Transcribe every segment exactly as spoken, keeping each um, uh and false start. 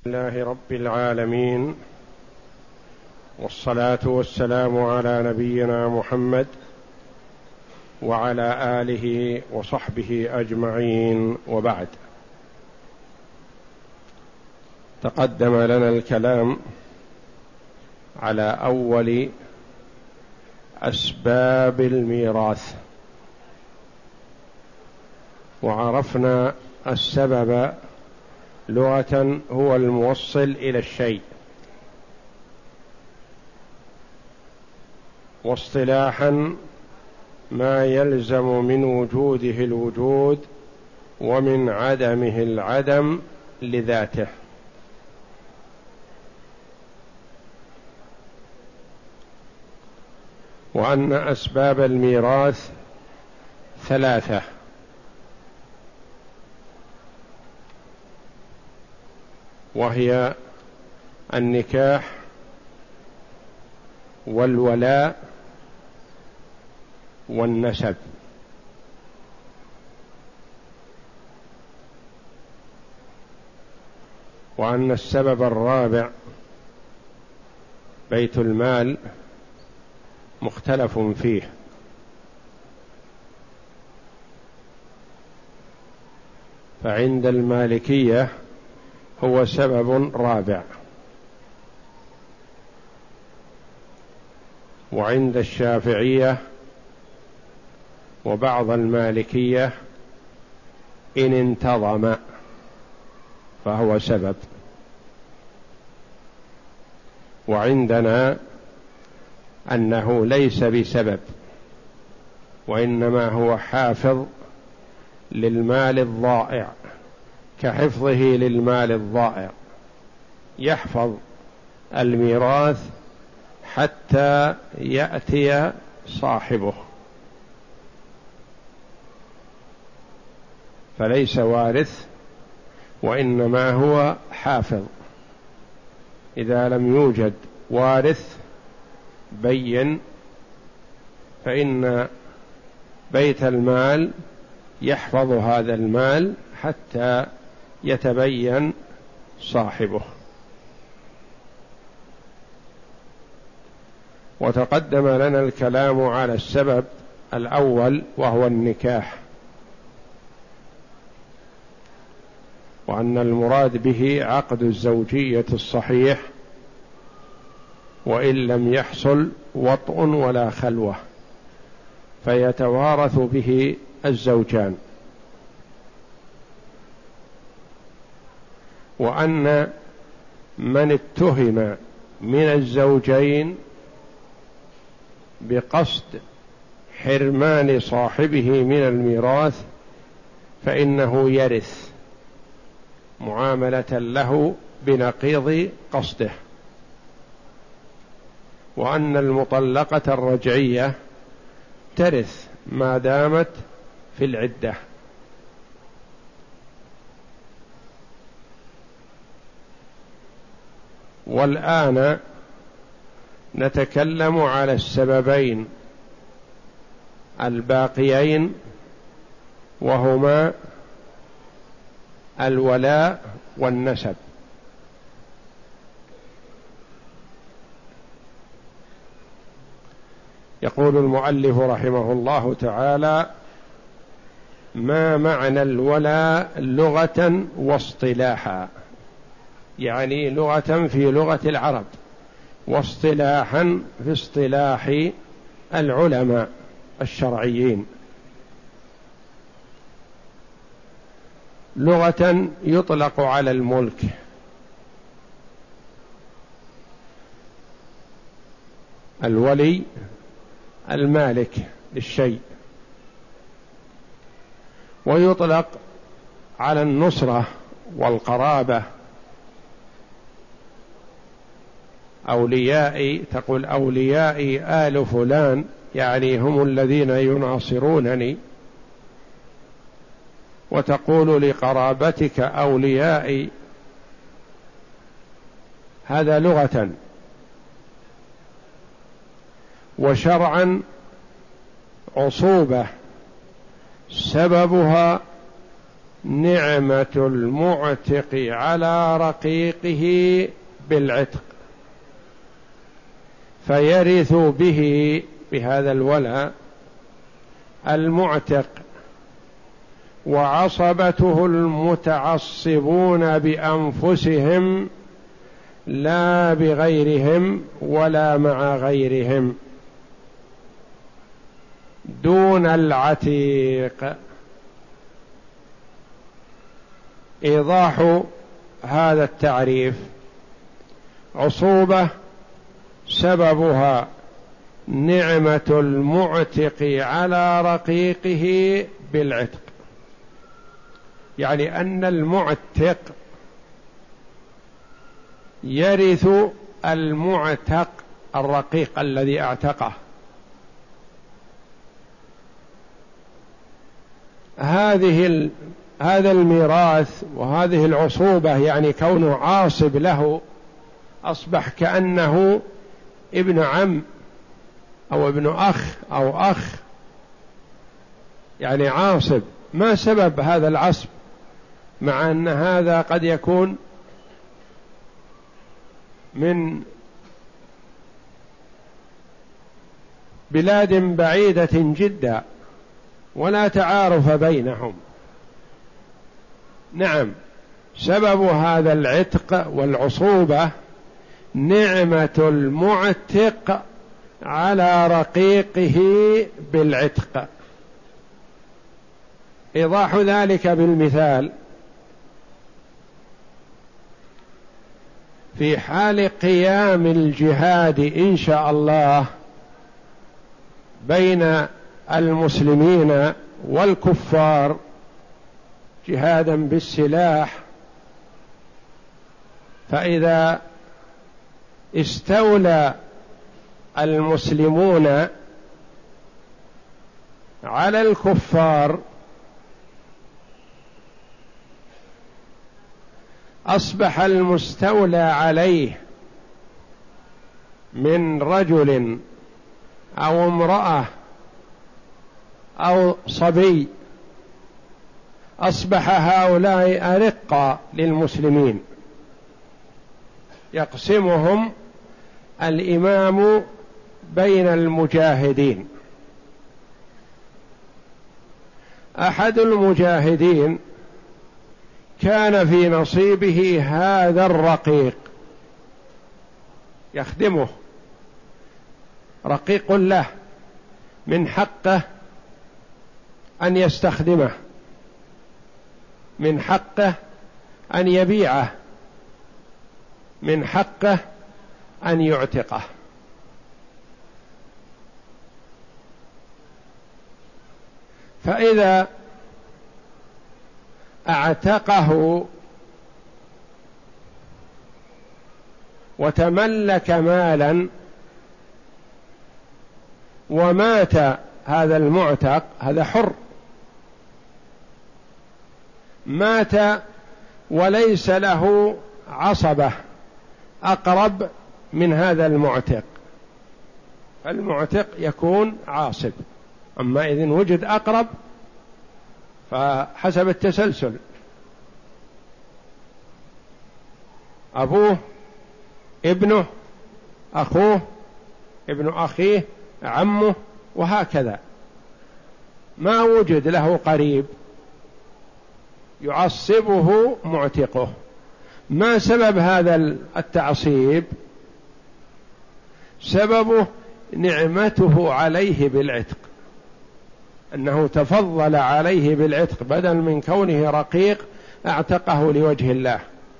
لله رب العالمين، والصلاة والسلام على نبينا محمد وعلى آله وصحبه أجمعين، وبعد. تقدم لنا الكلام على أول أسباب الميراث، وعرفنا السبب لغة هو الموصل إلى الشيء، واصطلاحا ما يلزم من وجوده الوجود ومن عدمه العدم لذاته. وأن أسباب الميراث ثلاثة: وهي النكاح والولاء والنسب. وأن السبب الرابع بيت المال مختلف فيه، فعند المالكية هو سبب رابع، وعند الشافعية وبعض المالكية إن انتظم فهو سبب، وعندنا أنه ليس بسبب، وإنما هو حافظ للمال الضائع، كحفظه للمال الضائع، يحفظ الميراث حتى يأتي صاحبه، فليس وارث وإنما هو حافظ. إذا لم يوجد وارث بين فإن بيت المال يحفظ هذا المال حتى يتبين صاحبه. وتقدم لنا الكلام على السبب الأول وهو النكاح، وأن المراد به عقد الزوجية الصحيح، وإن لم يحصل وطء ولا خلوة فيتوارث به الزوجان. وأن من اتهم من الزوجين بقصد حرمان صاحبه من الميراث فإنه يرث معاملة له بنقيض قصده. وأن المطلقة الرجعية ترث ما دامت في العدة. والآن نتكلم على السببين الباقيين، وهما الولاء والنسب. يقول المؤلف رحمه الله تعالى: ما معنى الولاء لغة واصطلاحا؟ يعني لغة في لغة العرب، واصطلاحا في اصطلاح العلماء الشرعيين. لغة يطلق على الملك، الولي المالك للشيء، ويطلق على النصرة والقرابة، أوليائي، تقول أوليائي آل فلان، يعني هم الذين يناصرونني، وتقول لقرابتك أوليائي، هذا لغة. وشرعا عصوبة سببها نعمة المعتق على رقيقه بالعتق، فيرث به بهذا الولاء المعتق وعصبته المتعصبون بأنفسهم لا بغيرهم ولا مع غيرهم دون العتيق. إيضاح هذا التعريف: عصوبة سببها نعمة المعتق على رقيقه بالعتق، يعني أن المعتق يرث المعتق الرقيق الذي اعتقه. هذه ال... هذا الميراث وهذه العصوبة، يعني كونه عاصب له، أصبح كأنه ابن عم أو ابن أخ أو أخ، يعني عاصب. ما سبب هذا العصب؟ مع أن هذا قد يكون من بلاد بعيدة جدا ولا تعارف بينهم. نعم، سبب هذا العتق والعصوبة نعمة المعتق على رقيقه بالعتق. إيضاح ذلك بالمثال: في حال قيام الجهاد إن شاء الله بين المسلمين والكفار جهادا بالسلاح، فإذا استولى المسلمون على الكفار أصبح المستولى عليه من رجل أو امرأة أو صبي، أصبح هؤلاء أرقا للمسلمين، يقسمهم الإمام بين المجاهدين. أحد المجاهدين كان في نصيبه هذا الرقيق يخدمه، رقيق له، من حقه أن يستخدمه، من حقه أن يبيعه، من حقه أن يعتقه. فإذا اعتقه وتملك مالا ومات هذا المعتق، هذا حر، مات وليس له عصبة أقرب من هذا المعتق، فالمعتق يكون عاصب. أما إذن وجد أقرب فحسب التسلسل، أبوه، ابنه، أخوه، ابن أخيه، عمه، وهكذا. ما وجد له قريب يعصبه معتقه. ما سبب هذا التعصيب؟ سببه نعمته عليه بالعتق، أنه تفضل عليه بالعتق، بدل من كونه رقيق اعتقه لوجه الله،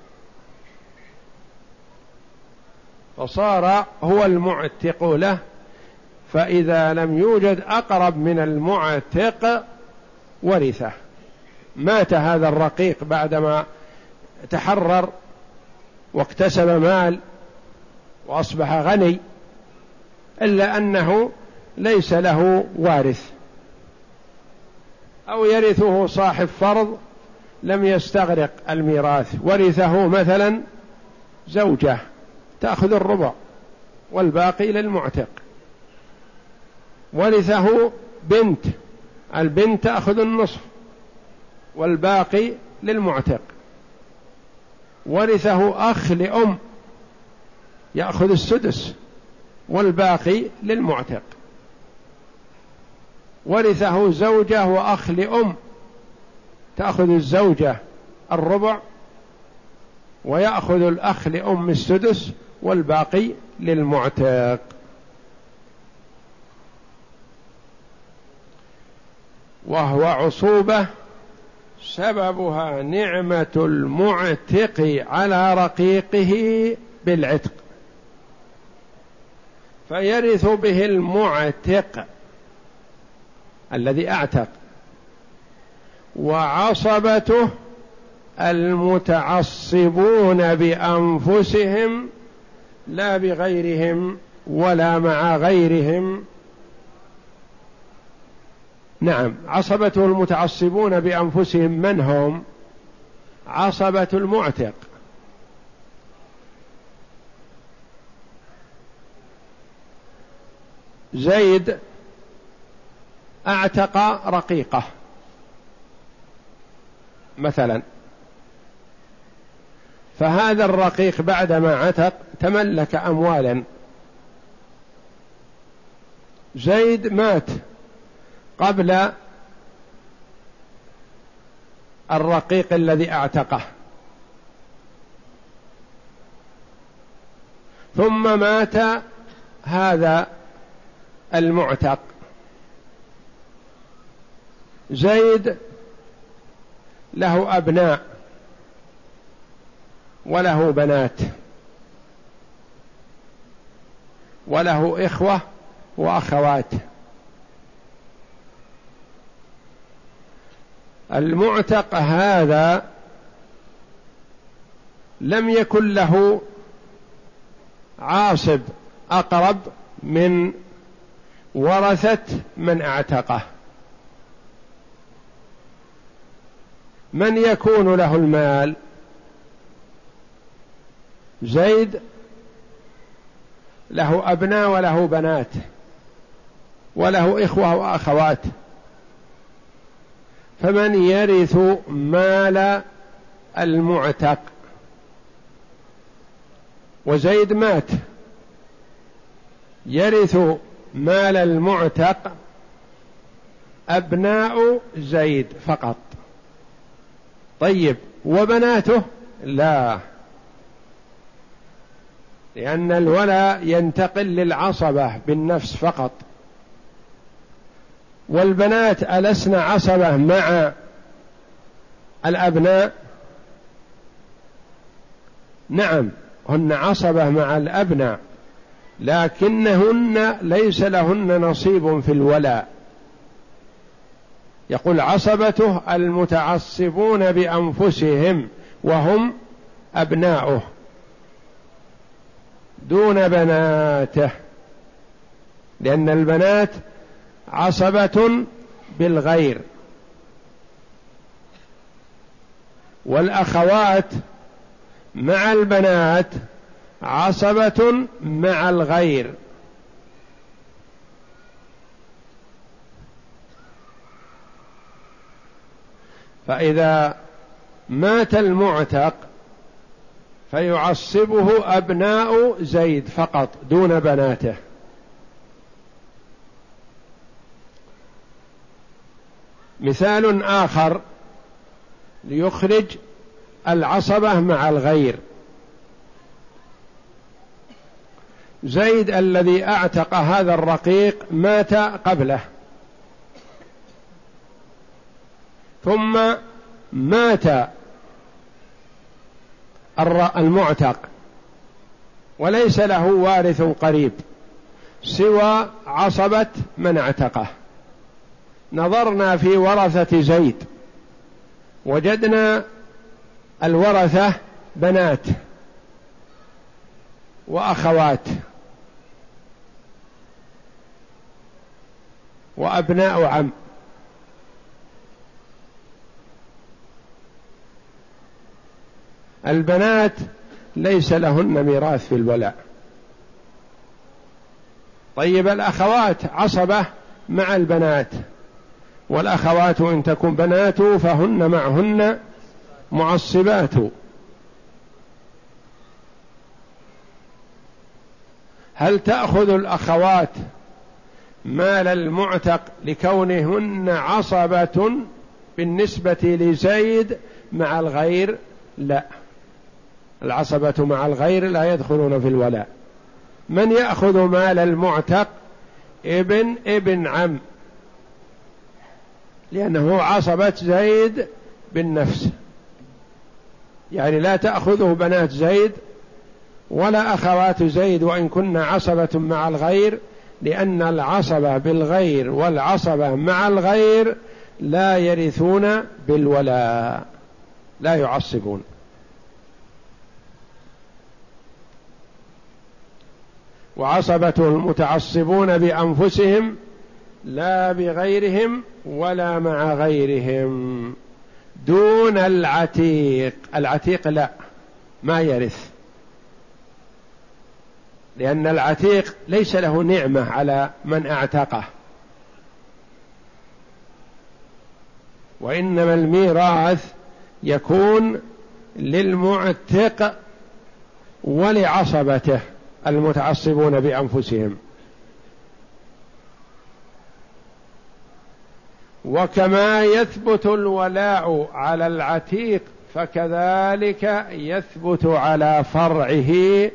فصار هو المعتق له. فإذا لم يوجد أقرب من المعتق ورثه. مات هذا الرقيق بعدما تحرر واكتسب مال وأصبح غني، إلا أنه ليس له وارث، أو يرثه صاحب فرض لم يستغرق الميراث، ورثه مثلا زوجة تأخذ الربع والباقي للمعتق، ورثه بنت، البنت تأخذ النصف، والباقي للمعتق. ورثه أخ لأم يأخذ السدس والباقي للمعتق. ورثه زوجة وأخ لأم تأخذ الزوجة الربع ويأخذ الأخ لأم السدس والباقي للمعتق. وهو عصوبة سببها نعمة المعتق على رقيقه بالعتق، فيرث به المعتق الذي أعتق، وعصبته المتعصبون بأنفسهم لا بغيرهم ولا مع غيرهم. نعم، عصبته المتعصبون بأنفسهم من هم؟ عصبة المعتق. زيد أعتق رقيقه مثلا، فهذا الرقيق بعدما عتق تملك أموالا. زيد مات قبل الرقيق الذي اعتقه، ثم مات هذا المعتق. زيد له أبناء وله بنات وله إخوة وأخوات. المعتق هذا لم يكن له عاصب أقرب من ورثة من اعتقه. من يكون له المال؟ زيد له أبناء وله بنات وله إخوة وأخوات، فمن يرث مال المعتق؟ وزيد مات، يرث مال المعتق أبناء زيد فقط. طيب، وبناته؟ لا، لأن الولاء ينتقل للعصبة بالنفس فقط، والبنات ألسن عصبة مع الأبناء؟ نعم، هن عصبة مع الأبناء، لكنهن ليس لهن نصيب في الولاء. يقول عصبته المتعصبون بأنفسهم وهم أبناؤه دون بناته، لأن البنات عصبة بالغير، والأخوات مع البنات عصبة مع الغير. فإذا مات المعتق فيعصبه أبناء زيد فقط دون بناته. مثال آخر ليخرج العصبة مع الغير: زيد الذي أعتق هذا الرقيق مات قبله، ثم مات المعتق وليس له وارث قريب سوى عصبة من اعتقه. نظرنا في ورثة زيد وجدنا الورثة بنات وأخوات وأبناء عم. البنات ليس لهن ميراث في الولاء. طيب، الأخوات عصبة مع البنات، والأخوات إن تكن بنات فهن معهن معصبات. هل تأخذ الأخوات مال المعتق لكونهن عصبة بالنسبة لزيد مع الغير؟ لا، العصبة مع الغير لا يدخلون في الولاء. من يأخذ مال المعتق؟ ابن ابن عم، لأنه عصبة زيد بالنفس، يعني لا تأخذه بنات زيد ولا أخوات زيد وإن كنا عصبة مع الغير، لأن العصبة بالغير والعصبة مع الغير لا يرثون بالولاء، لا يعصبون. وعصبته المتعصبون بأنفسهم لا بغيرهم ولا مع غيرهم، دون العتيق. العتيق لا، ما يرث، لأن العتيق ليس له نعمة على من اعتقه، وإنما الميراث يكون للمعتق ولعصبته المتعصبون بأنفسهم. وكما يثبت الولاء على العتيق فكذلك يثبت على فرعه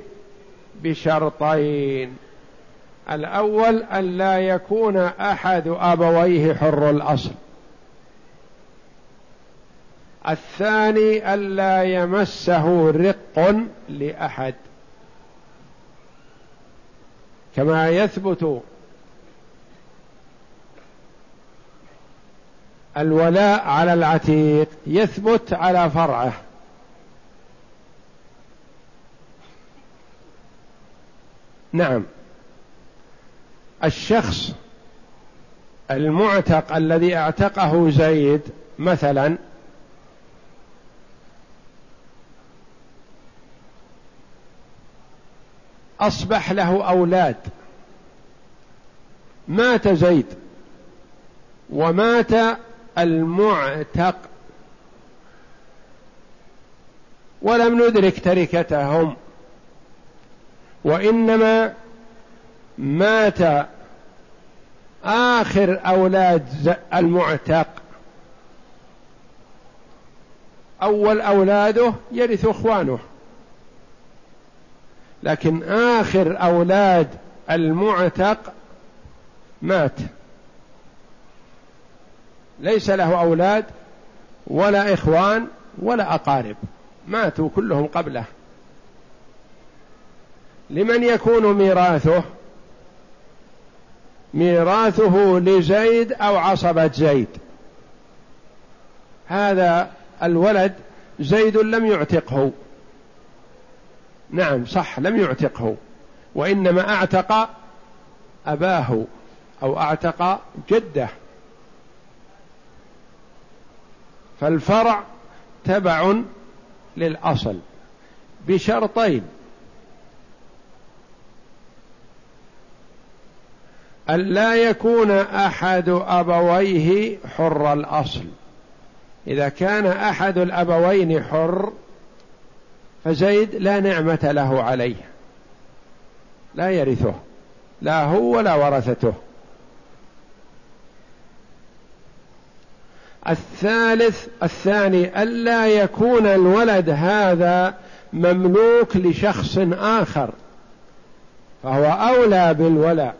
بشرطين: الأول أن لا يكون أحد أبويه حر الأصل، الثاني أن لا يمسه رق لأحد. كما يثبت الولاء على العتيق يثبت على فرعه. نعم، الشخص المعتق الذي اعتقه زيد مثلا أصبح له أولاد، مات زيد ومات المعتق ولم ندرك تركتهم، وإنما مات آخر أولاد المعتق، أول أولاده يرث إخوانه، لكن آخر أولاد المعتق مات، ليس له أولاد ولا إخوان ولا أقارب، ماتوا كلهم قبله. لمن يكون ميراثه؟ ميراثه لزيد أو عصبة زيد. هذا الولد زيد لم يعتقه، نعم صح لم يعتقه، وإنما اعتق أباه أو اعتق جده، فالفرع تبع للأصل بشرطين: أن لا يكون أحد أبويه حر الأصل. إذا كان أحد الأبوين حر فزيد لا نعمة له عليه، لا يرثه، لا هو ولا ورثته. الثالث الثاني ألا يكون الولد هذا مملوك لشخص آخر، فهو أولى بالولاء،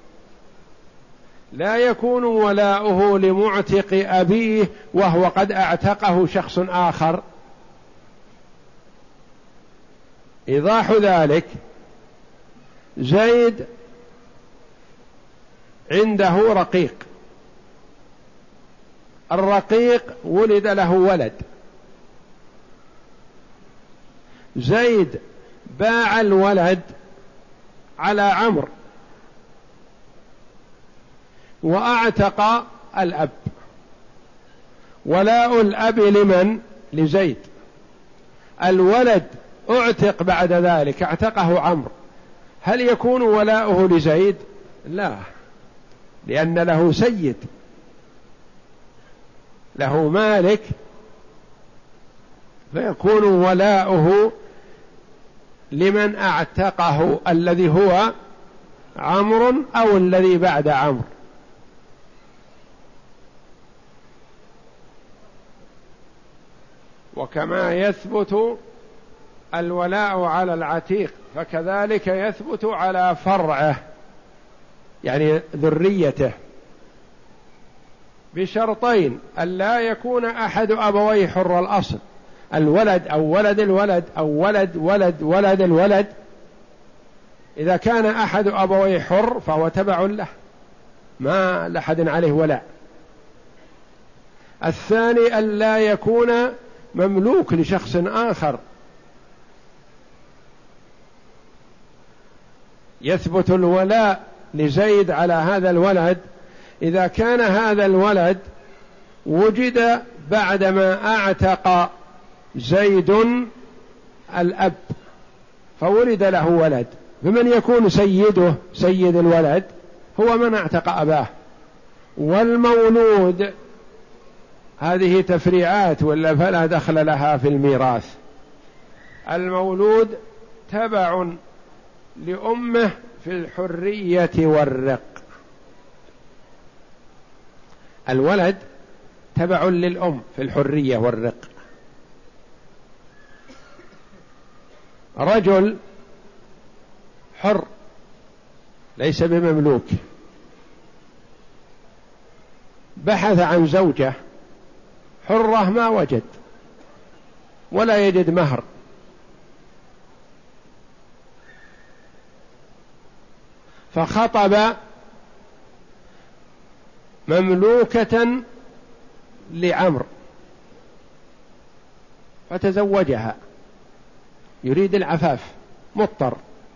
لا يكون ولاؤه لمعتق أبيه وهو قد اعتقه شخص آخر. إيضاح ذلك: زيد عنده رقيق، الرقيق ولد له ولد، زيد باع الولد على عمرو وأعتق الأب. ولاء الأب لمن؟ لزيد. الولد اعتق بعد ذلك، اعتقه عمرو، هل يكون ولاؤه لزيد؟ لا، لأن له سيد، له مالك فيكون ولاؤه لمن اعتقه، الذي هو عمرو أو الذي بعد عمرو. وكما يثبت الولاء على العتيق فكذلك يثبت على فرعه يعني ذريته، بشرطين: ألا يكون أحد أبويه حر الأصل، الولد أو ولد الولد أو ولد ولد ولد الولد. إذا كان أحد أبويه حر فهو تبع له، ما لأحد عليه ولاء. الثاني ألا يكون مملوك لشخص آخر. يثبت الولاء لزيد على هذا الولد إذا كان هذا الولد وجد بعدما أعتق زيد الأب فولد له ولد، فمن يكون سيده سيد الولد هو من اعتق أباه. والمولود هذه تفريعات ولا فلا دخل لها في الميراث. المولود تبع لأمه في الحرية والرق. الولد تبع للأم في الحرية والرق. رجل حر ليس بمملوك بحث عن زوجة حرة ما وجد ولا يجد مهر، فخطب مملوكة لعمرو فتزوجها، يريد العفاف مضطر.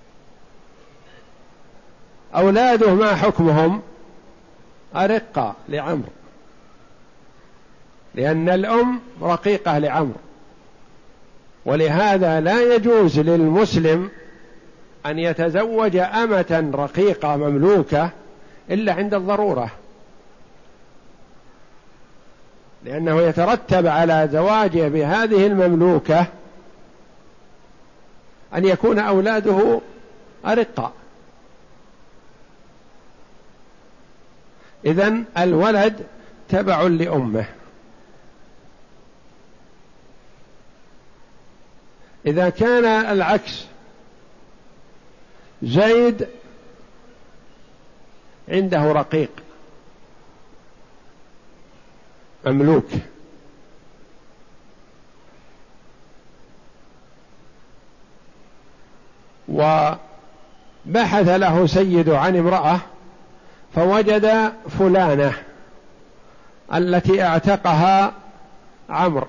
أولاده ما حكمهم؟ أرقة لعمرو، لأن الأم رقيقة لعمرو، ولهذا لا يجوز للمسلم أن يتزوج أمة رقيقة مملوكة إلا عند الضرورة، لأنه يترتب على زواجه بهذه المملوكة أن يكون أولاده أرقة. إذن الولد تبع لأمه. إذا كان العكس، زيد عنده رقيق مملوك وبحث له سيد عن امرأة فوجد فلانة التي اعتقها عمرو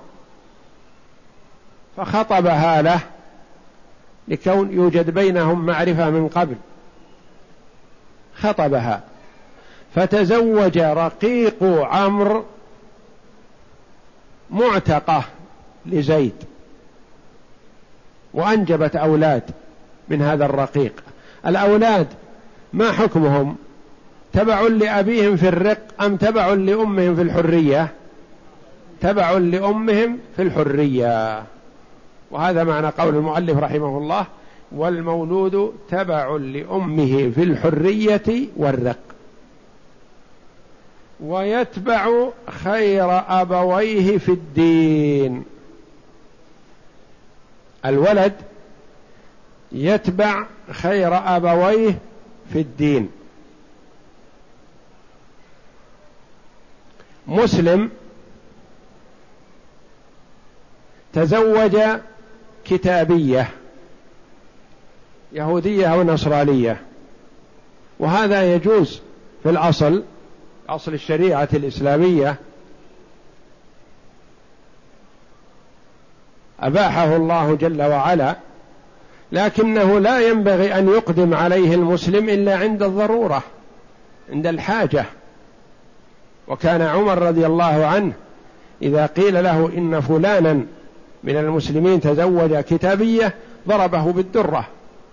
فخطبها له لكون يوجد بينهم معرفة من قبل، خطبها فتزوج رقيق عمرو معتقة لزيد وأنجبت أولاد من هذا الرقيق. الأولاد ما حكمهم؟ تبع لأبيهم في الرق أم تبع لأمهم في الحرية؟ تبع لأمهم في الحرية. وهذا معنى قول المؤلف رحمه الله: والمولود تبع لأمه في الحرية والرق. ويتبع خير أبويه في الدين. الولد يتبع خير أبويه في الدين. مسلم تزوج كتابية يهودية أو نصرانية، وهذا يجوز في الأصل، أصل الشريعة الإسلامية أباحه الله جل وعلا، لكنه لا ينبغي أن يقدم عليه المسلم إلا عند الضرورة، عند الحاجة. وكان عمر رضي الله عنه إذا قيل له إن فلانا من المسلمين تزوج كتابية ضربه بالدرة،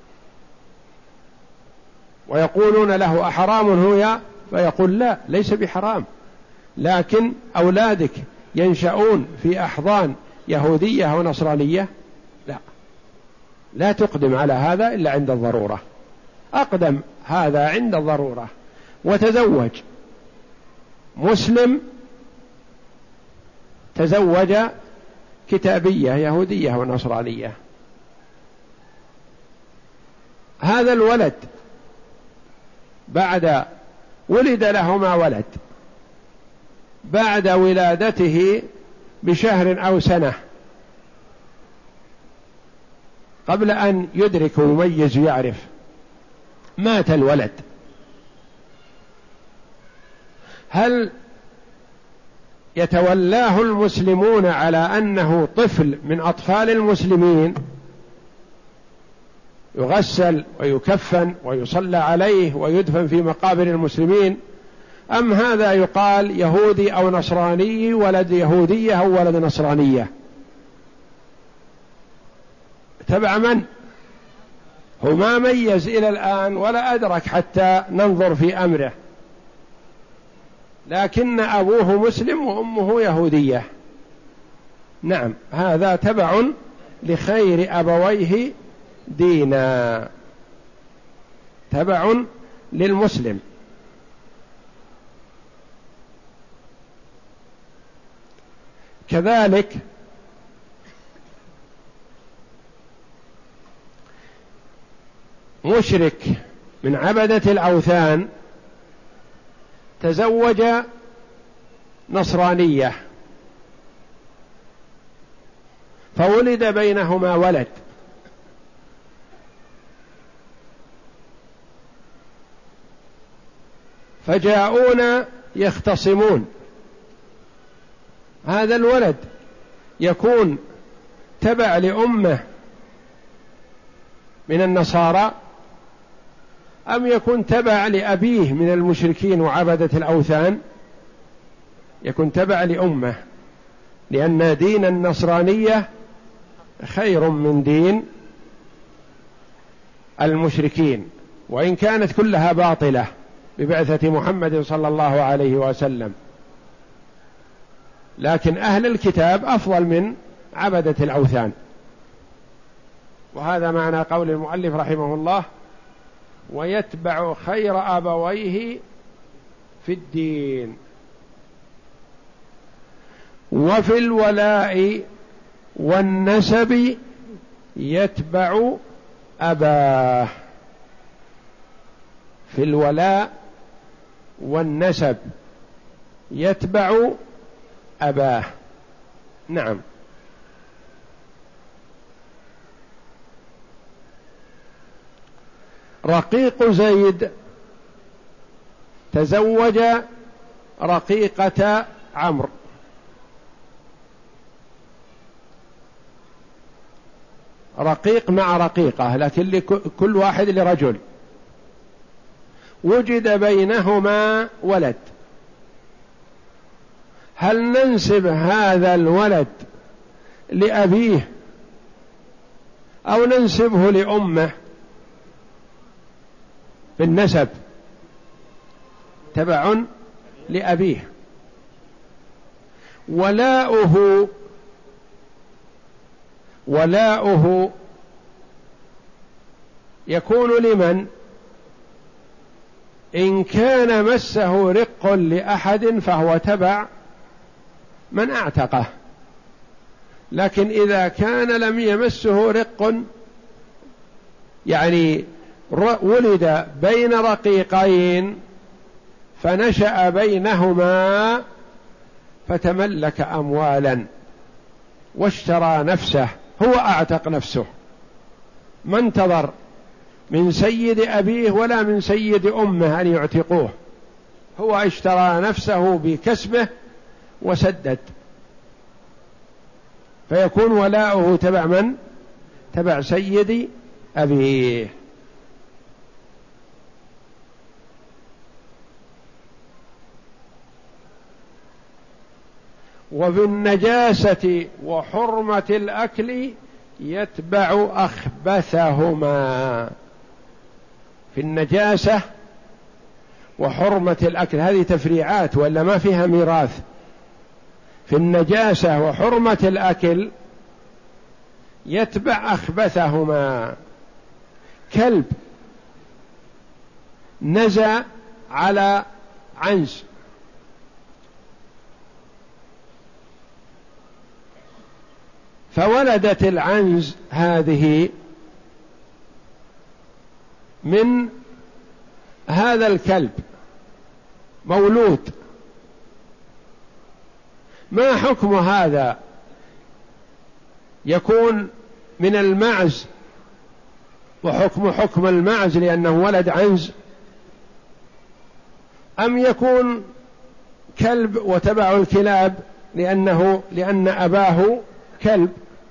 ويقولون له أحرام هو؟ فيقول لا، ليس بحرام، لكن أولادك ينشأون في أحضان يهودية أو نصرانية؟ لا، لا تقدم على هذا إلا عند الضرورة. أقدم هذا عند الضرورة وتزوج مسلم، تزوج كتابية يهودية أو نصرانية، هذا الولد بعد ولد لهما ولد، بعد ولادته بشهر أو سنة قبل أن يدرك ويميز ويعرف مات الولد، هل يتولاه المسلمون على أنه طفل من أطفال المسلمين يغسل ويكفن ويصلى عليه ويدفن في مقابر المسلمين، أم هذا يقال يهودي أو نصراني ولد يهودية أو ولد نصرانية؟ تبع من؟ هو ما ميز إلى الآن ولا أدرك حتى ننظر في أمره، لكن أبوه مسلم وأمه يهودية. نعم، هذا تبع لخير أبويه دينا، تبع للمسلم. كذلك مشرك من عبدة الأوثان تزوج نصرانية فولد بينهما ولد، فجاءون يختصمون، هذا الولد يكون تبع لأمه من النصارى أم يكون تبع لأبيه من المشركين وعبدة الأوثان؟ يكون تبع لأمه، لأن دين النصرانية خير من دين المشركين، وإن كانت كلها باطلة ببعثة محمد صلى الله عليه وسلم، لكن أهل الكتاب أفضل من عبدة الأوثان. وهذا معنى قول المؤلف رحمه الله: ويتبع خير أبويه في الدين. وفي الولاء والنسب يتبع أباه، في الولاء والنسب يتبع أباه. نعم. رقيق زيد تزوج رقيقة عمرو، رقيق مع رقيقة، لكن كل واحد لرجل، وجد بينهما ولد، هل ننسب هذا الولد لأبيه أو ننسبه لأمه؟ بالنسب تبع لأبيه. ولاؤه ولاؤه يكون لمن؟ إن كان مسه رق لأحد فهو تبع من أعتقه، لكن إذا كان لم يمسه رق، يعني ولد بين رقيقين فنشأ بينهما فتملك أموالا واشترى نفسه، هو أعتق نفسه، ما انتظر من سيد أبيه ولا من سيد أمه أن يعتقوه، هو اشترى نفسه بكسبه وسدد، فيكون ولاؤه تبع من؟ تبع سيد أبيه. وبالنجاسة وحرمة الأكل يتبع أخبثهما. في النجاسة وحرمة الأكل هذه تفريعات ولا ما فيها ميراث، في النجاسة وحرمة الأكل يتبع أخبثهما. كلب نزى على عنز فولدت العنز هذه من هذا الكلب مولود، ما حكم هذا؟ يكون من المعز وحكم حكم المعز لأنه ولد عنز، أم يكون كلب وتبع الكلاب لأنه لأن أباه كلب؟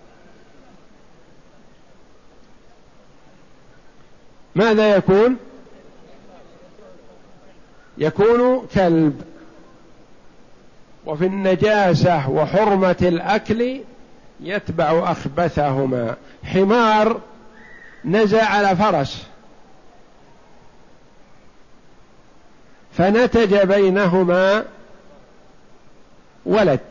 ماذا يكون؟ يكون كلب. وفي النجاسة وحرمة الأكل يتبع أخبثهما. حمار نزع على فرس فنتج بينهما ولد،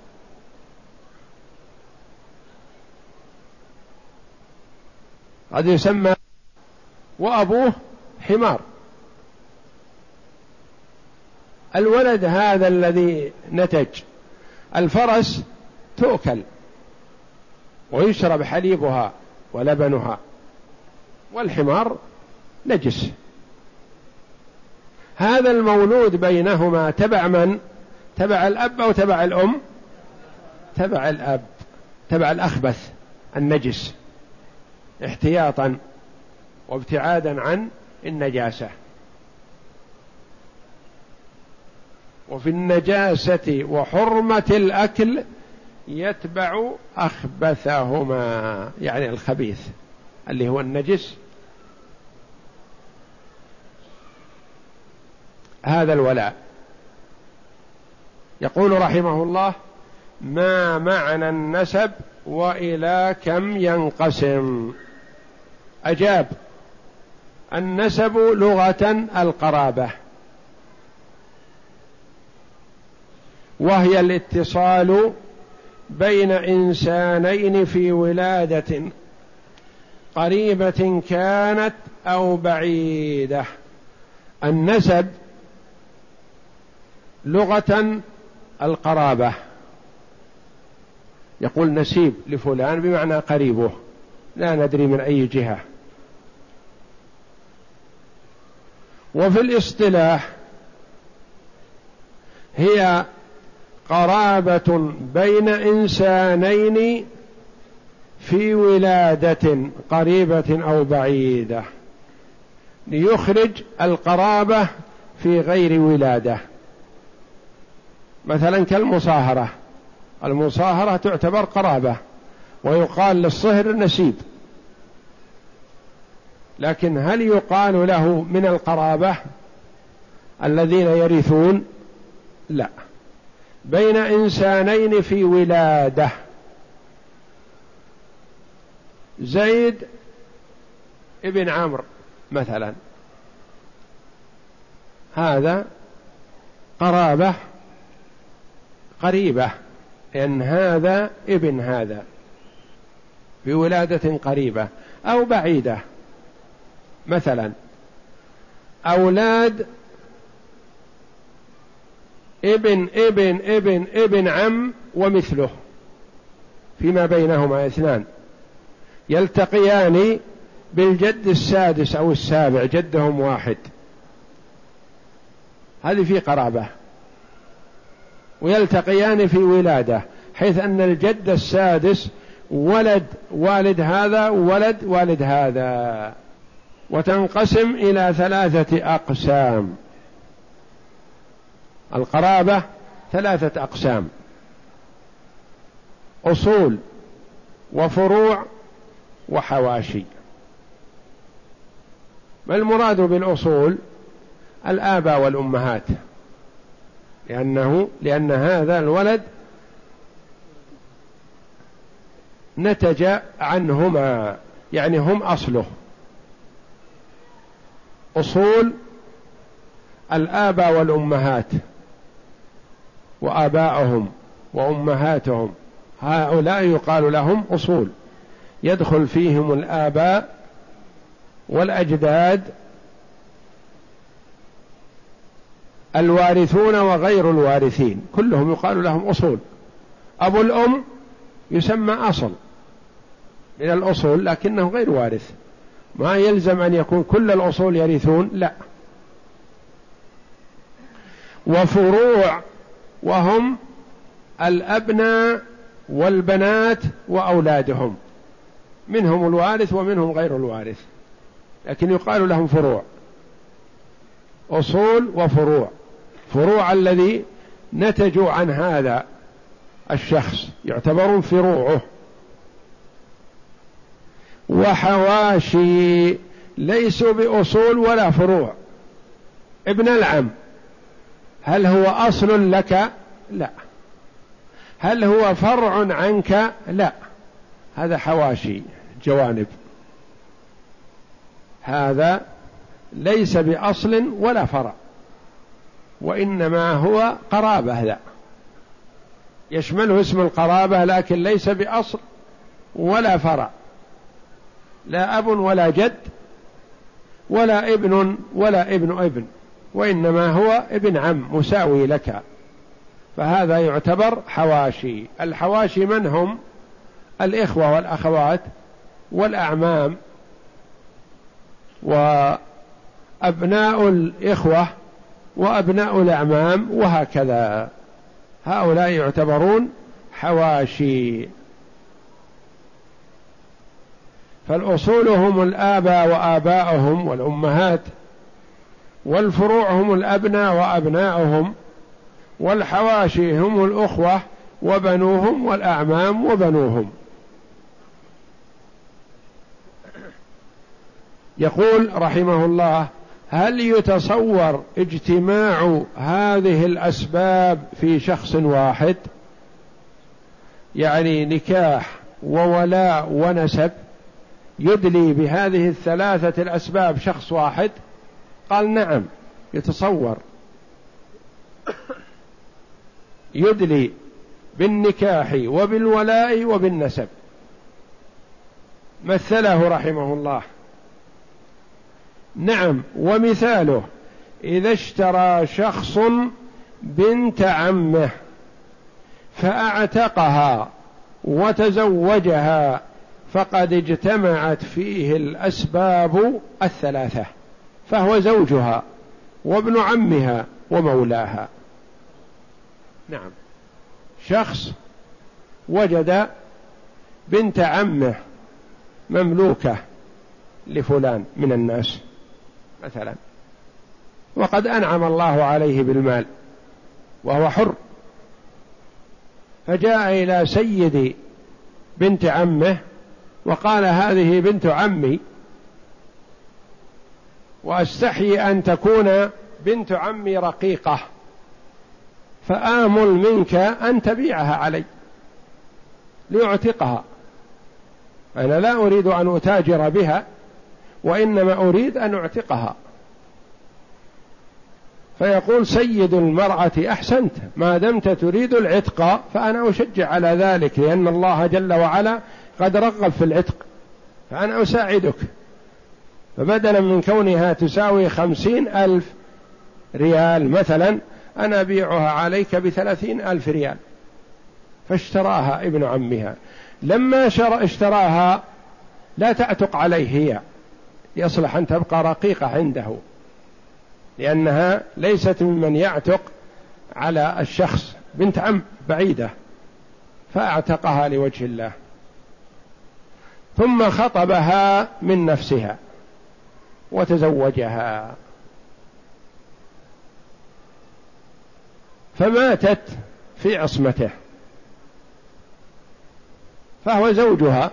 قد يسمى وأبوه حمار. الولد هذا الذي نتج، الفرس تؤكل ويشرب حليبها ولبنها، والحمار نجس. هذا المولود بينهما تبع من؟ تبع الأب أو تبع الأم؟ تبع الأب، تبع الأخبث النجس، احتياطا وابتعادا عن النجاسة. وفي النجاسة وحرمة الأكل يتبع أخبثهما، يعني الخبيث اللي هو النجس. هذا الولاء. يقول رحمه الله: ما معنى النسب وإلى كم ينقسم؟ أجاب: النسب لغة القرابة، وهي الاتصال بين إنسانين في ولادة قريبة كانت أو بعيدة. النسب لغة القرابة، يقول نسيب لفلان بمعنى قريبه، لا ندري من أي جهة. وفي الاصطلاح هي قرابة بين إنسانين في ولادة قريبة أو بعيدة، ليخرج القرابة في غير ولادة. مثلا كالمصاهرة، المصاهرة تعتبر قرابة ويقال للصهر نسيب، لكن هل يقال له من القرابة الذين يرثون؟ لا. بين إنسانين في ولادة، زيد ابن عمرو مثلا، هذا قرابة قريبة، لأن هذا ابن هذا في ولادة قريبة أو بعيدة. مثلا أولاد ابن ابن ابن ابن عم ومثله، فيما بينهما اثنان يلتقيان بالجد السادس أو السابع، جدهم واحد، هذه في قرابة. ويلتقيان في ولادة، حيث أن الجد السادس ولد والد هذا ولد والد هذا. وتنقسم إلى ثلاثة أقسام. القرابة ثلاثة أقسام: أصول وفروع وحواشي. ما المراد بالأصول؟ الآباء والأمهات، لأنه لأن هذا الولد نتج عنهما، يعني هم أصله. أصول الآباء والأمهات وآباؤهم وأمهاتهم، هؤلاء يقال لهم أصول، يدخل فيهم الآباء والأجداد الوارثون وغير الوارثين، كلهم يقال لهم أصول. أبو الأم يسمى أصل من الأصول لكنه غير وارث، ما يلزم أن يكون كل الأصول يرثون، لا. وفروع وهم الأبناء والبنات وأولادهم، منهم الوارث ومنهم غير الوارث، لكن يقال لهم فروع. أصول وفروع، فروع الذي نتجوا عن هذا الشخص يعتبرون فروعه. وحواشي ليسوا بأصول ولا فروع. ابن العم هل هو أصل لك؟ لا. هل هو فرع عنك؟ لا. هذا حواشي، جوانب، هذا ليس بأصل ولا فرع، وإنما هو قرابة، لا يشمله اسم القرابة، لكن ليس بأصل ولا فرع، لا أب ولا جد ولا ابن ولا ابن ابن، وإنما هو ابن عم مساوي لك، فهذا يعتبر حواشي. الحواشي من هم؟ الإخوة والأخوات والأعمام وأبناء الإخوة وأبناء الأعمام وهكذا، هؤلاء يعتبرون حواشي. فالأصول هم الآباء وآباؤهم والأمهات، والفروع هم الأبناء وأبناؤهم، والحواشي هم الأخوة وبنوهم والأعمام وبنوهم. يقول رحمه الله: هل يتصور اجتماع هذه الأسباب في شخص واحد؟ يعني نكاح وولاء ونسب يدلي بهذه الثلاثة الأسباب شخص واحد؟ قال نعم يتصور، يدلي بالنكاح وبالولاء وبالنسب. مثله رحمه الله: نعم، ومثاله إذا اشترى شخص بنت عمه فأعتقها وتزوجها، فقد اجتمعت فيه الأسباب الثلاثة، فهو زوجها وابن عمها ومولاها. نعم، شخص وجد بنت عمه مملوكة لفلان من الناس مثلا، وقد أنعم الله عليه بالمال وهو حر، فجاء إلى سيد بنت عمه وقال: هذه بنت عمي، وأستحي أن تكون بنت عمي رقيقة، فآمل منك أن تبيعها علي ليعتقها، أنا لا أريد أن أتاجر بها، وإنما أريد أن أعتقها. فيقول سيد المرأة: أحسنت، ما دمت تريد العتق فأنا أشجع على ذلك، لأن الله جل وعلا قد رغب في العتق، فأنا أساعدك. فبدلا من كونها تساوي خمسين ألف ريال مثلا، أنا أبيعها عليك بثلاثين ألف ريال. فاشتراها ابن عمها. لما اشتراها لا تعتق عليه هي، يصلح أن تبقى رقيقة عنده، لأنها ليست ممن يعتق على الشخص، بنت عم بعيدة، فأعتقها لوجه الله. ثم خطبها من نفسها وتزوجها، فماتت في عصمته، فهو زوجها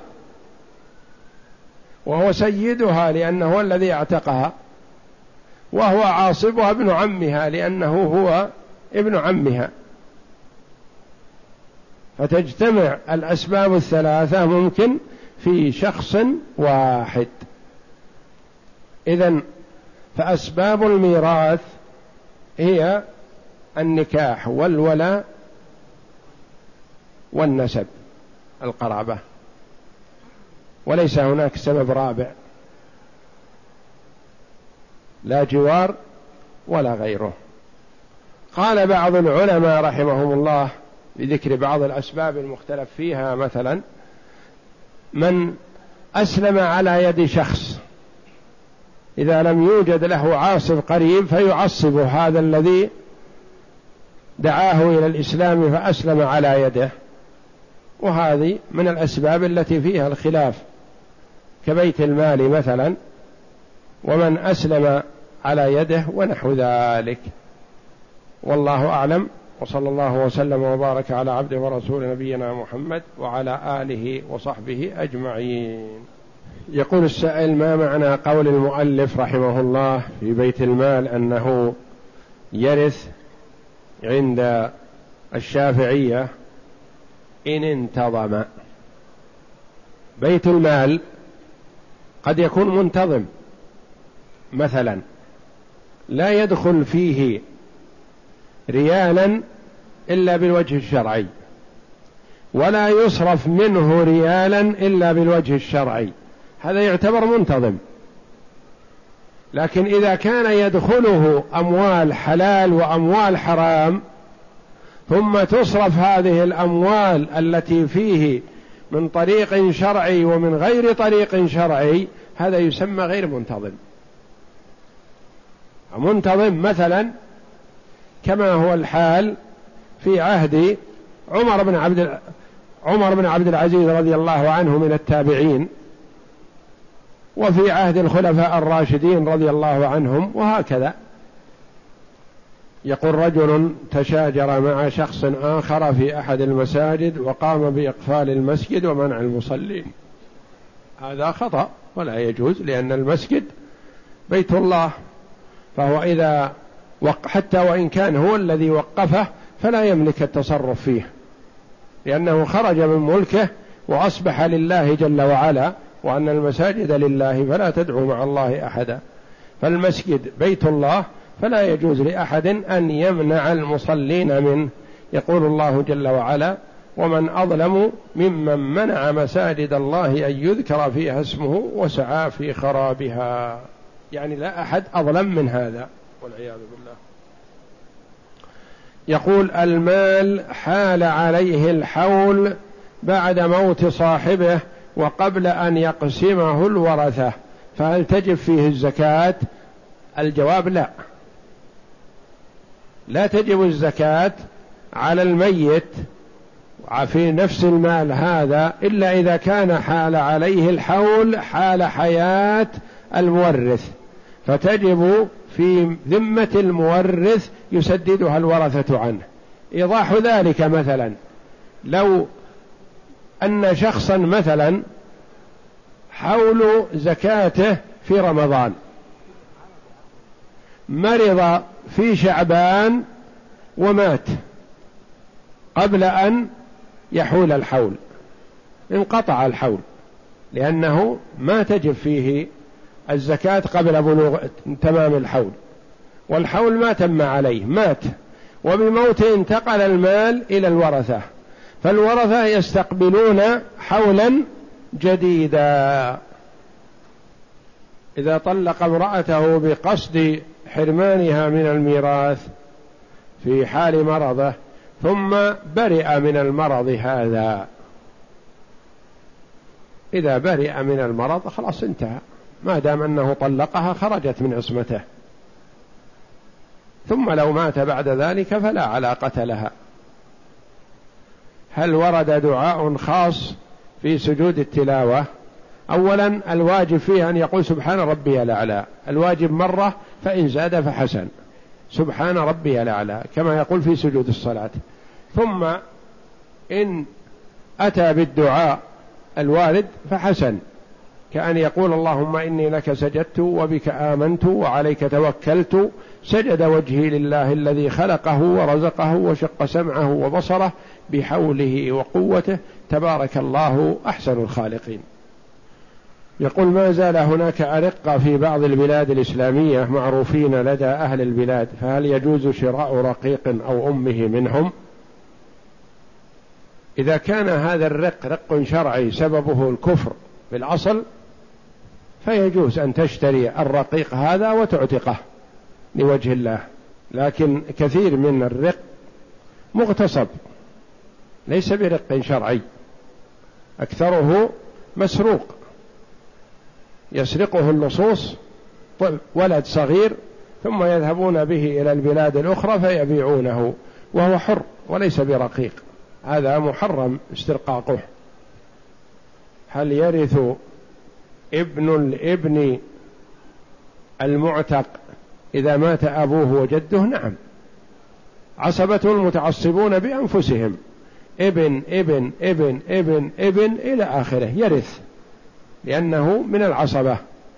وهو سيدها لأنه هو الذي اعتقها، وهو عاصبها ابن عمها لأنه هو ابن عمها، فتجتمع الأسباب الثلاثة ممكن في شخص واحد. إذن فأسباب الميراث هي النكاح والولاء والنسب القرابة، وليس هناك سبب رابع، لا جوار ولا غيره. قال بعض العلماء رحمهم الله بذكر بعض الأسباب المختلف فيها، مثلا من أسلم على يد شخص إذا لم يوجد له عاصب قريب فيعصب هذا الذي دعاه إلى الإسلام فأسلم على يده، وهذه من الأسباب التي فيها الخلاف، كبيت المال مثلا، ومن أسلم على يده ونحو ذلك. والله أعلم، وصلى الله وسلم وبارك على عبده ورسول نبينا محمد وعلى آله وصحبه أجمعين. يقول السائل: ما معنى قول المؤلف رحمه الله في بيت المال أنه يرث عند الشافعية إن انتظم؟ بيت المال قد يكون منتظم، مثلا لا يدخل فيه ريالا إلا بالوجه الشرعي، ولا يصرف منه ريالا إلا بالوجه الشرعي، هذا يعتبر منتظم. لكن إذا كان يدخله أموال حلال وأموال حرام، ثم تصرف هذه الأموال التي فيه من طريق شرعي ومن غير طريق شرعي، هذا يسمى غير منتظم. منتظم مثلا كما هو الحال في عهد عمر بن عبد عمر بن عبد العزيز رضي الله عنه من التابعين، وفي عهد الخلفاء الراشدين رضي الله عنهم، وهكذا. يقول: رجل تشاجر مع شخص آخر في أحد المساجد وقام بإقفال المسجد ومنع المصلين، هذا خطأ ولا يجوز، لأن المسجد بيت الله، فهو إذا وق حتى وإن كان هو الذي وقفه فلا يملك التصرف فيه، لأنه خرج من ملكه وأصبح لله جل وعلا، وأن المساجد لله فلا تدعوا مع الله أحدا. فالمسجد بيت الله، فلا يجوز لأحد أن يمنع المصلين منه. يقول الله جل وعلا: ومن أظلم ممن منع مساجد الله أن يذكر فيها اسمه وسعى في خرابها. يعني لا أحد أظلم من هذا، والعياذ بالله. يقول: المال حال عليه الحول بعد موت صاحبه وقبل أن يقسمه الورثة، فهل تجب فيه الزكاة؟ الجواب: لا، لا تجب الزكاة على الميت في نفس المال هذا إلا إذا كان حال عليه الحول حال حياة المورث، فتجب في ذمة المورث يسددها الورثة عنه. إيضاح ذلك: مثلا لو أن شخصا مثلا حول زكاته في رمضان، مرض في شعبان ومات قبل أن يحول الحول، انقطع الحول، لأنه ما تجب فيه الزكاة قبل بلوغ تمام الحول، والحول ما تم عليه، مات، وبموته انتقل المال إلى الورثة، فالورثة يستقبلون حولا جديدا. إذا طلق امرأته بقصد حرمانها من الميراث في حال مرضه ثم برئ من المرض هذا، إذا برئ من المرض خلاص انتهى، ما دام أنه طلقها خرجت من عصمته، ثم لو مات بعد ذلك فلا علاقة لها. هل ورد دعاء خاص في سجود التلاوة؟ أولا الواجب فيه أن يقول سبحان ربي الأعلى، الواجب مرة، فإن زاد فحسن، سبحان ربي الأعلى كما يقول في سجود الصلاة. ثم إن أتى بالدعاء الوارد فحسن، كأن يقول اللهم إني لك سجدت وبك آمنت وعليك توكلت، سجد وجهي لله الذي خلقه ورزقه وشق سمعه وبصره بحوله وقوته، تبارك الله أحسن الخالقين. يقول: ما زال هناك أرقة في بعض البلاد الإسلامية معروفين لدى أهل البلاد، فهل يجوز شراء رقيق أو أمه منهم؟ إذا كان هذا الرق رق شرعي سببه الكفر بالأصل فيجوز أن تشتري الرقيق هذا وتعتقه لوجه الله، لكن كثير من الرق مغتصب ليس برق شرعي، أكثره مسروق يسرقه اللصوص، ولد صغير ثم يذهبون به إلى البلاد الأخرى فيبيعونه وهو حر وليس برقيق، هذا محرم استرقاقه. هل يرث ابن الابن المعتق إذا مات أبوه وجده؟ نعم، عصبة المتعصبون بأنفسهم، ابن ابن ابن ابن ابن إلى آخره يرث لأنه من العصبة.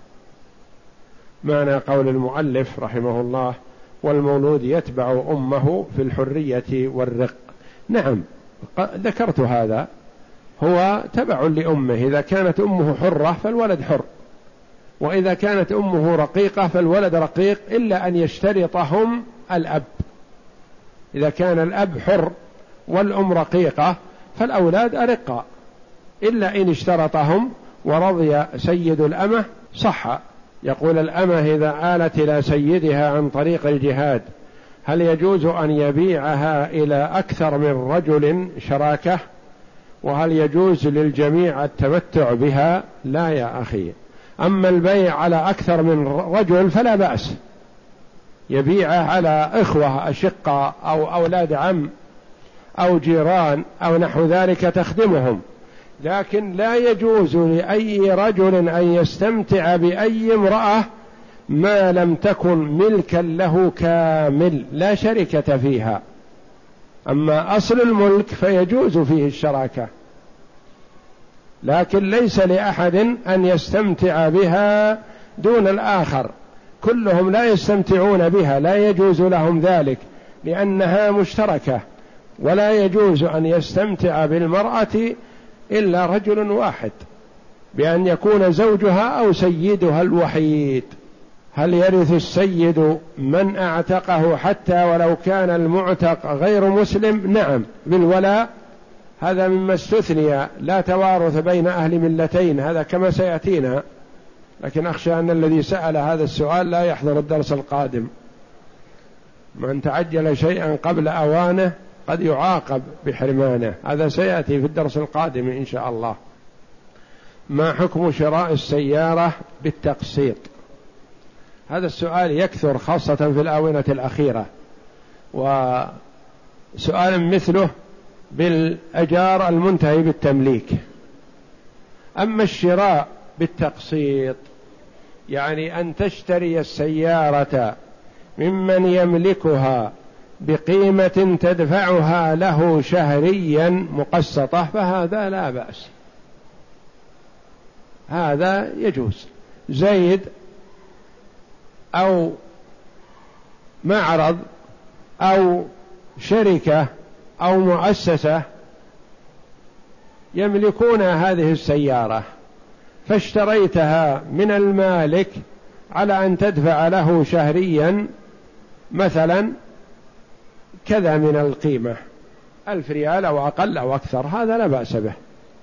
معنى قول المؤلف رحمه الله والمولود يتبع أمه في الحرية والرق، نعم ذكرت هذا، هو تبع لأمه، إذا كانت أمه حرة فالولد حر، وإذا كانت أمه رقيقة فالولد رقيق، إلا أن يشترطهم الأب. إذا كان الأب حر والأم رقيقة فالأولاد أرقاء، إلا إن اشترطهم ورضي سيد الأمة صح. يقول الأمة إذا آلت إلى سيدها عن طريق الجهاد هل يجوز أن يبيعها إلى أكثر من رجل شراكة؟ وهل يجوز للجميع التمتع بها؟ لا يا أخي، أما البيع على أكثر من رجل فلا بأس، يبيعه على إخوة أشقة أو أولاد عم أو جيران أو نحو ذلك تخدمهم، لكن لا يجوز لأي رجل أن يستمتع بأي امرأة ما لم تكن ملكا له كامل لا شركة فيها. أما أصل الملك فيجوز فيه الشراكة، لكن ليس لأحد أن يستمتع بها دون الآخر، كلهم لا يستمتعون بها، لا يجوز لهم ذلك لأنها مشتركة، ولا يجوز أن يستمتع بالمرأة إلا رجل واحد بأن يكون زوجها أو سيدها الوحيد. هل يرث السيد من أعتقه حتى ولو كان المعتق غير مسلم؟ نعم بالولاء، هذا مما استثني، لا توارث بين أهل ملتين، هذا كما سيأتينا، لكن أخشى أن الذي سأل هذا السؤال لا يحضر الدرس القادم. من تعجل شيئا قبل أوانه قد يعاقب بحرمانه، هذا سيأتي في الدرس القادم إن شاء الله. ما حكم شراء السيارة بالتقسيط؟ هذا السؤال يكثر خاصة في الآونة الأخيرة، وسؤال مثله بالأجار المنتهي بالتمليك. أما الشراء بالتقسيط يعني أن تشتري السيارة ممن يملكها بقيمة تدفعها له شهريا مقسطة فهذا لا بأس، هذا يجوز. زيد أو معرض أو شركة أو مؤسسة يملكون هذه السيارة فاشتريتها من المالك على أن تدفع له شهريا مثلا كذا من القيمة، ألف ريال أو أقل أو أكثر، هذا لا بأس به.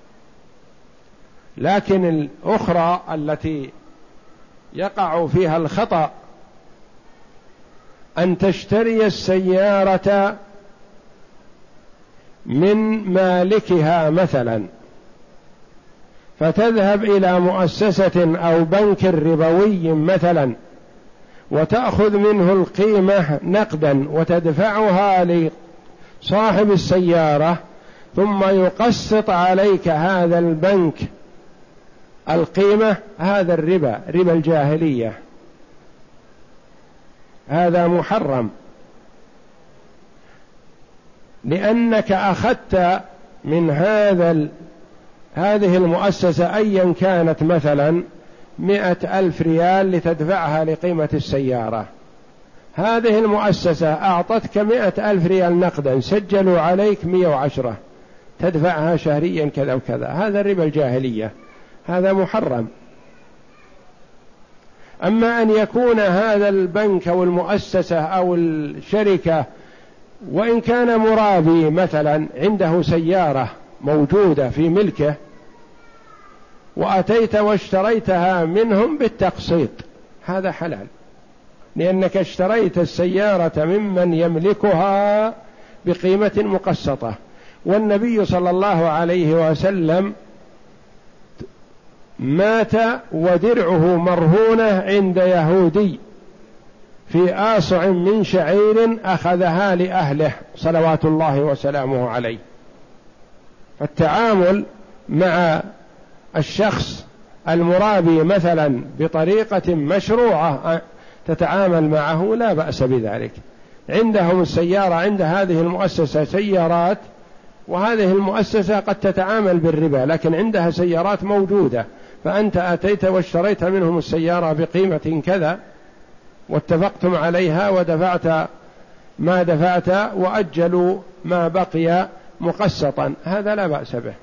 لكن الأخرى التي يقع فيها الخطأ أن تشتري السيارة من مالكها مثلا فتذهب إلى مؤسسة أو بنك ربوي مثلا وتأخذ منه القيمة نقدا وتدفعها لصاحب السيارة، ثم يقسط عليك هذا البنك القيمة، هذا الربا، ربا الجاهلية، هذا محرم، لأنك أخذت من هذا هذه المؤسسة أيا كانت مثلا مئة ألف ريال لتدفعها لقيمة السيارة، هذه المؤسسة أعطتك مئة ألف ريال نقدا، سجلوا عليك مئة وعشرة تدفعها شهريا كذا وكذا، هذا ربا الجاهلية، هذا محرم. أما أن يكون هذا البنك أو المؤسسة أو الشركة وإن كان مرابي مثلا عنده سيارة موجودة في ملكه وأتيت واشتريتها منهم بالتقسيط، هذا حلال، لأنك اشتريت السيارة ممن يملكها بقيمة مقسطة. والنبي صلى الله عليه وسلم مات ودرعه مرهونة عند يهودي في آصع من شعير أخذها لأهله صلوات الله وسلامه عليه. فالتعامل مع الشخص المرابي مثلا بطريقة مشروعة تتعامل معه لا بأس بذلك. عندهم السيارة، عند هذه المؤسسة سيارات، وهذه المؤسسة قد تتعامل بالربا لكن عندها سيارات موجودة، فأنت أتيت واشتريت منهم السيارة بقيمة كذا واتفقتم عليها ودفعت ما دفعت وأجلوا ما بقي مقسطا، هذا لا بأس به.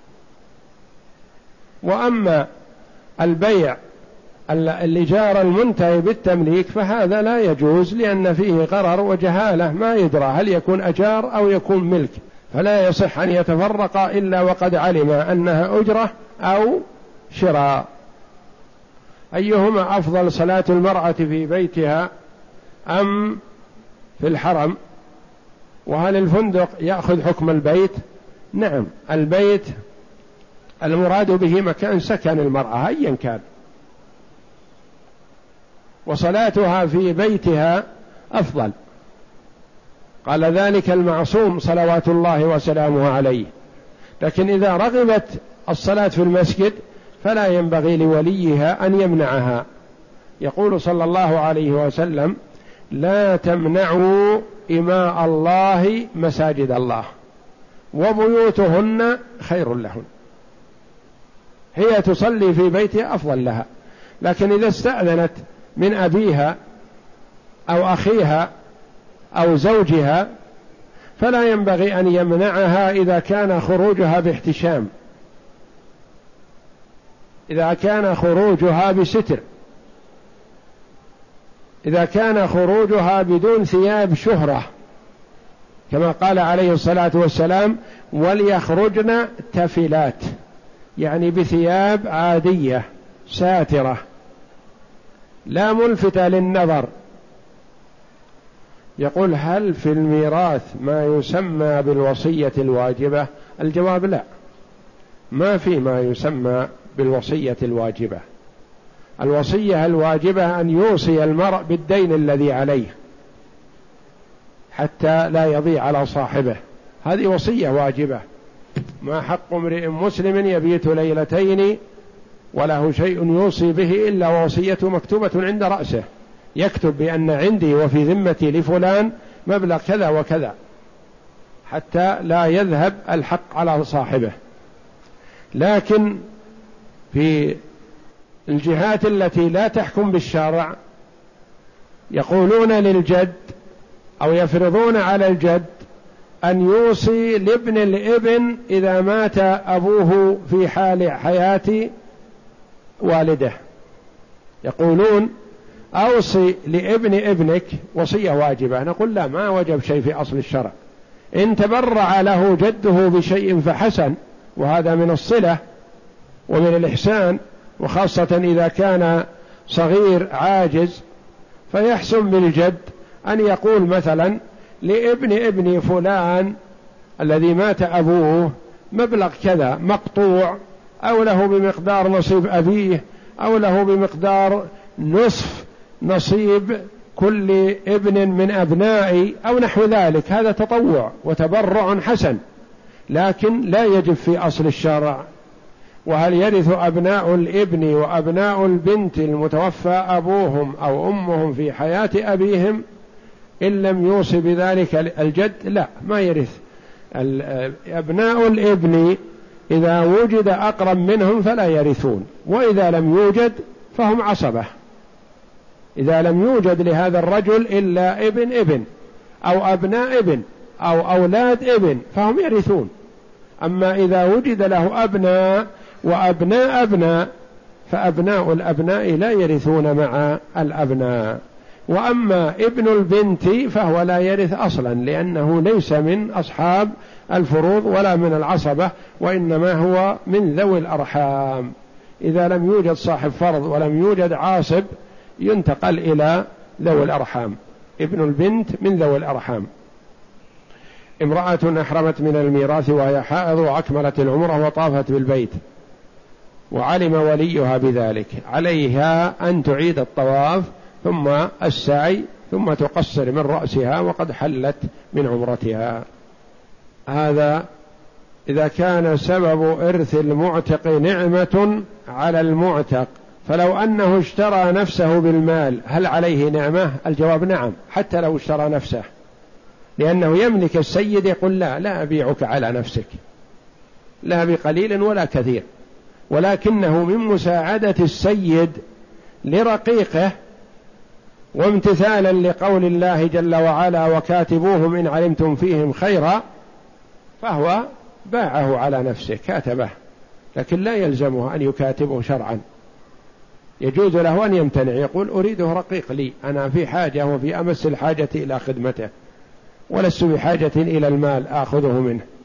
وأما البيع الإيجار المنتهي بالتمليك فهذا لا يجوز، لأن فيه غرر وجهالة، ما يدرى هل يكون أجار أو يكون ملك، فلا يصح أن يتفرق إلا وقد علم أنها أجرة أو شراء. أيهما أفضل، صلاة المرأة في بيتها أم في الحرم؟ وهل الفندق يأخذ حكم البيت؟ نعم، البيت المراد به مكان سكن المرأة أيا كان، وصلاتها في بيتها أفضل، قال ذلك المعصوم صلوات الله وسلامه عليه. لكن إذا رغبت الصلاة في المسجد فلا ينبغي لوليها أن يمنعها. يقول صلى الله عليه وسلم: لا تمنعوا إماء الله مساجد الله وبيوتهن خير لهن. هي تصلي في بيتها أفضل لها، لكن إذا استأذنت من أبيها أو أخيها أو زوجها فلا ينبغي أن يمنعها إذا كان خروجها باحتشام، إذا كان خروجها بستر، إذا كان خروجها بدون ثياب شهرة، كما قال عليه الصلاة والسلام: وليخرجن تفلات، يعني بثياب عادية ساترة لا ملفتة للنظر. يقول: هل في الميراث ما يسمى بالوصية الواجبة؟ الجواب: لا، ما في ما يسمى بالوصية الواجبة. الوصية الواجبة أن يوصي المرء بالدين الذي عليه حتى لا يضيع على صاحبه، هذه وصية واجبة. ما حق امرئ مسلم يبيت ليلتين وله شيء يوصي به إلا ووصيته مكتوبة عند رأسه، يكتب بأن عندي وفي ذمتي لفلان مبلغ كذا وكذا حتى لا يذهب الحق على صاحبه. لكن في الجهات التي لا تحكم بالشرع يقولون للجد أو يفرضون على الجد أن يوصي لابن الابن إذا مات أبوه في حال حياة والده، يقولون: أوصي لابن ابنك وصية واجبة. نقول: لا، ما وجب شيء في أصل الشرع، إن تبرع له جده بشيء فحسن، وهذا من الصلة ومن الإحسان، وخاصة إذا كان صغير عاجز، فيحسن بالجد أن يقول مثلا لابن ابن فلان الذي مات أبوه مبلغ كذا مقطوع، أو له بمقدار نصيب أبيه، أو له بمقدار نصف نصيب كل ابن من أبنائي، أو نحو ذلك. هذا تطوع وتبرع حسن، لكن لا يجب في أصل الشرع. وهل يرث أبناء الابن وأبناء البنت المتوفى أبوهم أو أمهم في حياة أبيهم إن لم يوصي بذلك الجد؟ لا، ما يرث. أبناء الابن إذا وجد أقرب منهم فلا يرثون، وإذا لم يوجد فهم عصبة. إذا لم يوجد لهذا الرجل إلا ابن ابن أو أبناء ابن أو أولاد ابن فهم يرثون. أما إذا وجد له أبناء وأبناء أبناء فأبناء الأبناء لا يرثون مع الأبناء. وأما ابن البنت فهو لا يرث أصلا، لأنه ليس من أصحاب الفروض ولا من العصبة، وإنما هو من ذوي الأرحام. إذا لم يوجد صاحب فرض ولم يوجد عاصب ينتقل إلى ذوي الأرحام. ابن البنت من ذوي الأرحام. امرأة أحرمت من الميراث وهي حائض وأكملت العمرة وطافت بالبيت وعلم وليها بذلك، عليها أن تعيد الطواف ثم السعي ثم تقصر من رأسها وقد حلت من عمرتها. هذا إذا كان سبب إرث المعتق نعمة على المعتق. فلو أنه اشترى نفسه بالمال هل عليه نعمة؟ الجواب نعم، حتى لو اشترى نفسه، لأنه يملك السيد يقول لا لا أبيعك على نفسك، لا بقليل ولا كثير، ولكنه من مساعدة السيد لرقيقه وامتثالا لقول الله جل وعلا وكاتبوهم إن علمتم فيهم خيرا، فهو باعه على نفسه، كاتبه، لكن لا يلزمه أن يكاتبه شرعا، يجوز له أن يمتنع، يقول أريده رقيق لي، أنا في حاجة وفي أمس الحاجة إلى خدمته ولست بحاجة إلى المال آخذه منه.